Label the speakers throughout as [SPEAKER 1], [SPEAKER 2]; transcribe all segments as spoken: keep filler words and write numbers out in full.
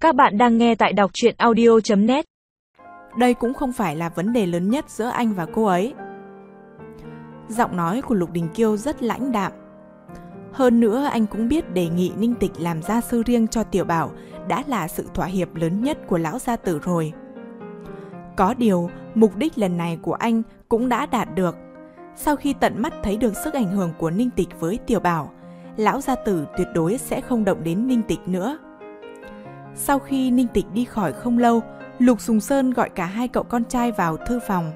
[SPEAKER 1] Các bạn đang nghe tại đọc truyện audio chấm net.
[SPEAKER 2] Đây cũng không phải là vấn đề lớn nhất giữa anh và cô ấy. Giọng nói của Lục Đình Kiêu rất lãnh đạm. Hơn nữa anh cũng biết đề nghị Ninh Tịch làm gia sư riêng cho Tiểu Bảo đã là sự thỏa hiệp lớn nhất của lão gia tử rồi. Có điều, mục đích lần này của anh cũng đã đạt được. Sau khi tận mắt thấy được sức ảnh hưởng của Ninh Tịch với Tiểu Bảo, lão gia tử tuyệt đối sẽ không động đến Ninh Tịch nữa. Sau khi Ninh Tịch đi khỏi không lâu, Lục Sùng Sơn gọi cả hai cậu con trai vào thư phòng.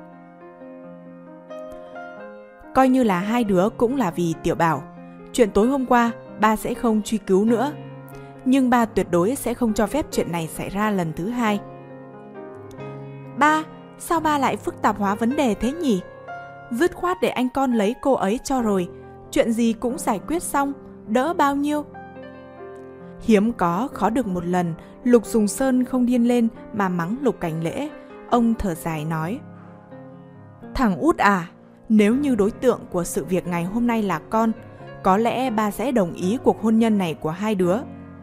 [SPEAKER 2] Coi như là hai đứa cũng là vì Tiểu Bảo. Chuyện tối hôm qua, ba sẽ không truy cứu nữa. Nhưng ba tuyệt đối sẽ không cho phép chuyện này xảy ra lần thứ hai. Ba, sao ba lại phức tạp hóa vấn đề thế nhỉ? Dứt khoát để anh con lấy cô ấy cho rồi. Chuyện gì cũng giải quyết xong, đỡ bao nhiêu. Hiếm có, khó được một lần, Lục Sùng Sơn không điên lên mà mắng Lục Cảnh Lễ. Ông thở dài nói: Thằng út à, nếu như đối tượng của sự việc ngày hôm nay là con, có lẽ ba sẽ đồng ý cuộc hôn nhân này của hai đứa.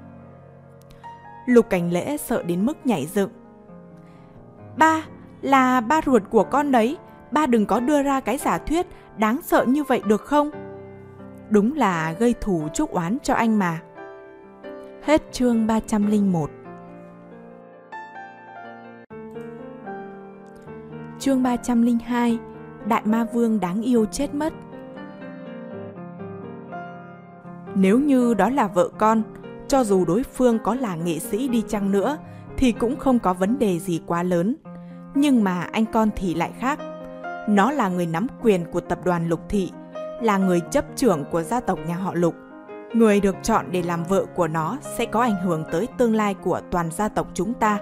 [SPEAKER 2] Lục Cảnh Lễ sợ đến mức nhảy dựng. Ba, là ba ruột của con đấy, ba đừng có đưa ra cái giả thuyết đáng sợ như vậy được không? Đúng là gây thù chuốc oán cho anh mà. Hết chương ba trăm lẻ một. Chương ba trăm lẻ hai. Đại ma vương đáng yêu chết mất. Nếu như đó là vợ con, cho dù đối phương có là nghệ sĩ đi chăng nữa thì cũng không có vấn đề gì quá lớn. Nhưng mà anh con thì lại khác. Nó là người nắm quyền của tập đoàn Lục Thị, là người chấp trưởng của gia tộc nhà họ Lục. Người được chọn để làm vợ của nó sẽ có ảnh hưởng tới tương lai của toàn gia tộc chúng ta.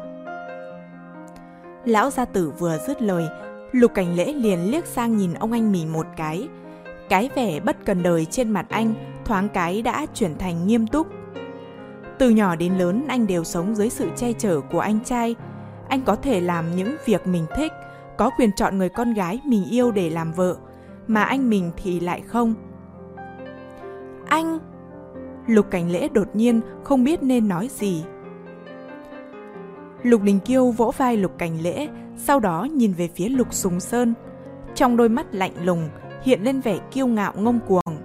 [SPEAKER 2] Lão gia tử vừa dứt lời, Lục Cảnh Lễ liền liếc sang nhìn ông anh mình một cái. Cái vẻ bất cần đời trên mặt anh thoáng cái đã chuyển thành nghiêm túc. Từ nhỏ đến lớn anh đều sống dưới sự che chở của anh trai. Anh có thể làm những việc mình thích, có quyền chọn người con gái mình yêu để làm vợ, mà anh mình thì lại không. Anh... Lục Cảnh Lễ đột nhiên không biết nên nói gì. Lục Đình Kiêu vỗ vai Lục Cảnh Lễ, sau đó nhìn về phía Lục Sùng Sơn. Trong đôi mắt lạnh lùng hiện lên vẻ kiêu ngạo ngông cuồng.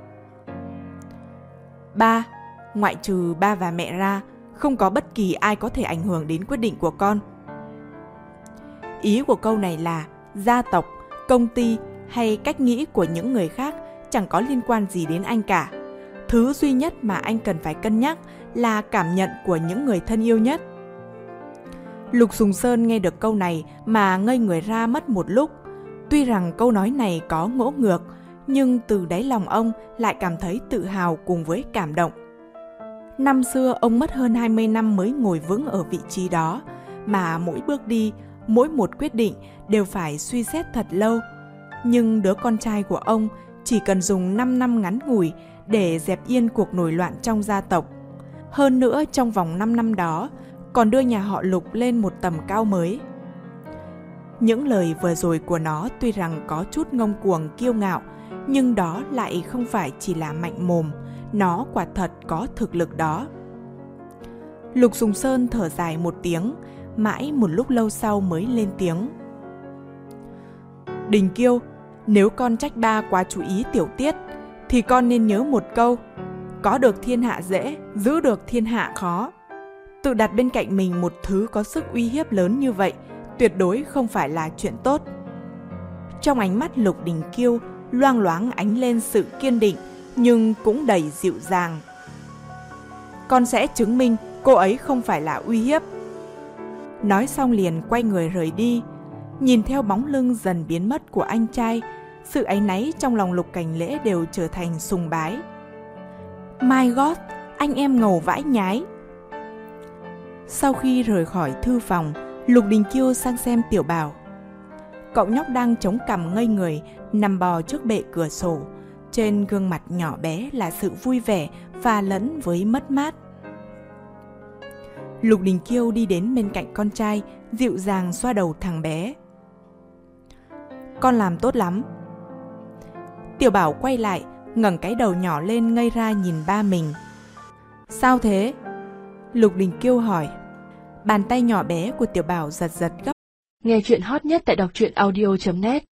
[SPEAKER 2] Ba, ngoại trừ ba và mẹ ra, không có bất kỳ ai có thể ảnh hưởng đến quyết định của con. Ý của câu này là gia tộc, công ty hay cách nghĩ của những người khác chẳng có liên quan gì đến anh cả. Thứ duy nhất mà anh cần phải cân nhắc là cảm nhận của những người thân yêu nhất. Lục Sùng Sơn nghe được câu này mà ngây người ra mất một lúc. Tuy rằng câu nói này có ngỗ ngược, nhưng từ đáy lòng ông lại cảm thấy tự hào cùng với cảm động. Năm xưa ông mất hơn hai mươi năm mới ngồi vững ở vị trí đó, mà mỗi bước đi, mỗi một quyết định đều phải suy xét thật lâu. Nhưng đứa con trai của ông chỉ cần dùng năm năm ngắn ngủi để dẹp yên cuộc nổi loạn trong gia tộc. Hơn nữa trong vòng năm năm đó còn đưa nhà họ Lục lên một tầm cao mới. Những lời vừa rồi của nó tuy rằng có chút ngông cuồng kiêu ngạo, nhưng đó lại không phải chỉ là mạnh mồm, nó quả thật có thực lực đó. Lục Sùng Sơn thở dài một tiếng, mãi một lúc lâu sau mới lên tiếng. Đình Kiêu, nếu con trách ba quá chú ý tiểu tiết, thì con nên nhớ một câu: có được thiên hạ dễ, giữ được thiên hạ khó. Tự đặt bên cạnh mình một thứ có sức uy hiếp lớn như vậy tuyệt đối không phải là chuyện tốt. Trong ánh mắt Lục Đình Kiêu loang loáng ánh lên sự kiên định, nhưng cũng đầy dịu dàng. Con sẽ chứng minh cô ấy không phải là uy hiếp. Nói xong liền quay người rời đi. Nhìn theo bóng lưng dần biến mất của anh trai, sự áy náy trong lòng Lục Cảnh Lễ đều trở thành sùng bái. My God, anh em ngầu vãi nhái. Sau khi rời khỏi thư phòng, Lục Đình Kiêu sang xem Tiểu Bảo. Cậu nhóc đang chống cằm ngây người, nằm bò trước bệ cửa sổ. Trên gương mặt nhỏ bé là sự vui vẻ pha lẫn với mất mát. Lục Đình Kiêu đi đến bên cạnh con trai, dịu dàng xoa đầu thằng bé. Con làm tốt lắm. Tiểu Bảo quay lại, ngẩng cái đầu nhỏ lên ngây ra nhìn ba mình. Sao thế? Lục Đình Kiêu hỏi. Bàn tay nhỏ bé của Tiểu Bảo giật giật gấp.
[SPEAKER 3] Nghe chuyện hot nhất tại đọc truyện audio chấm net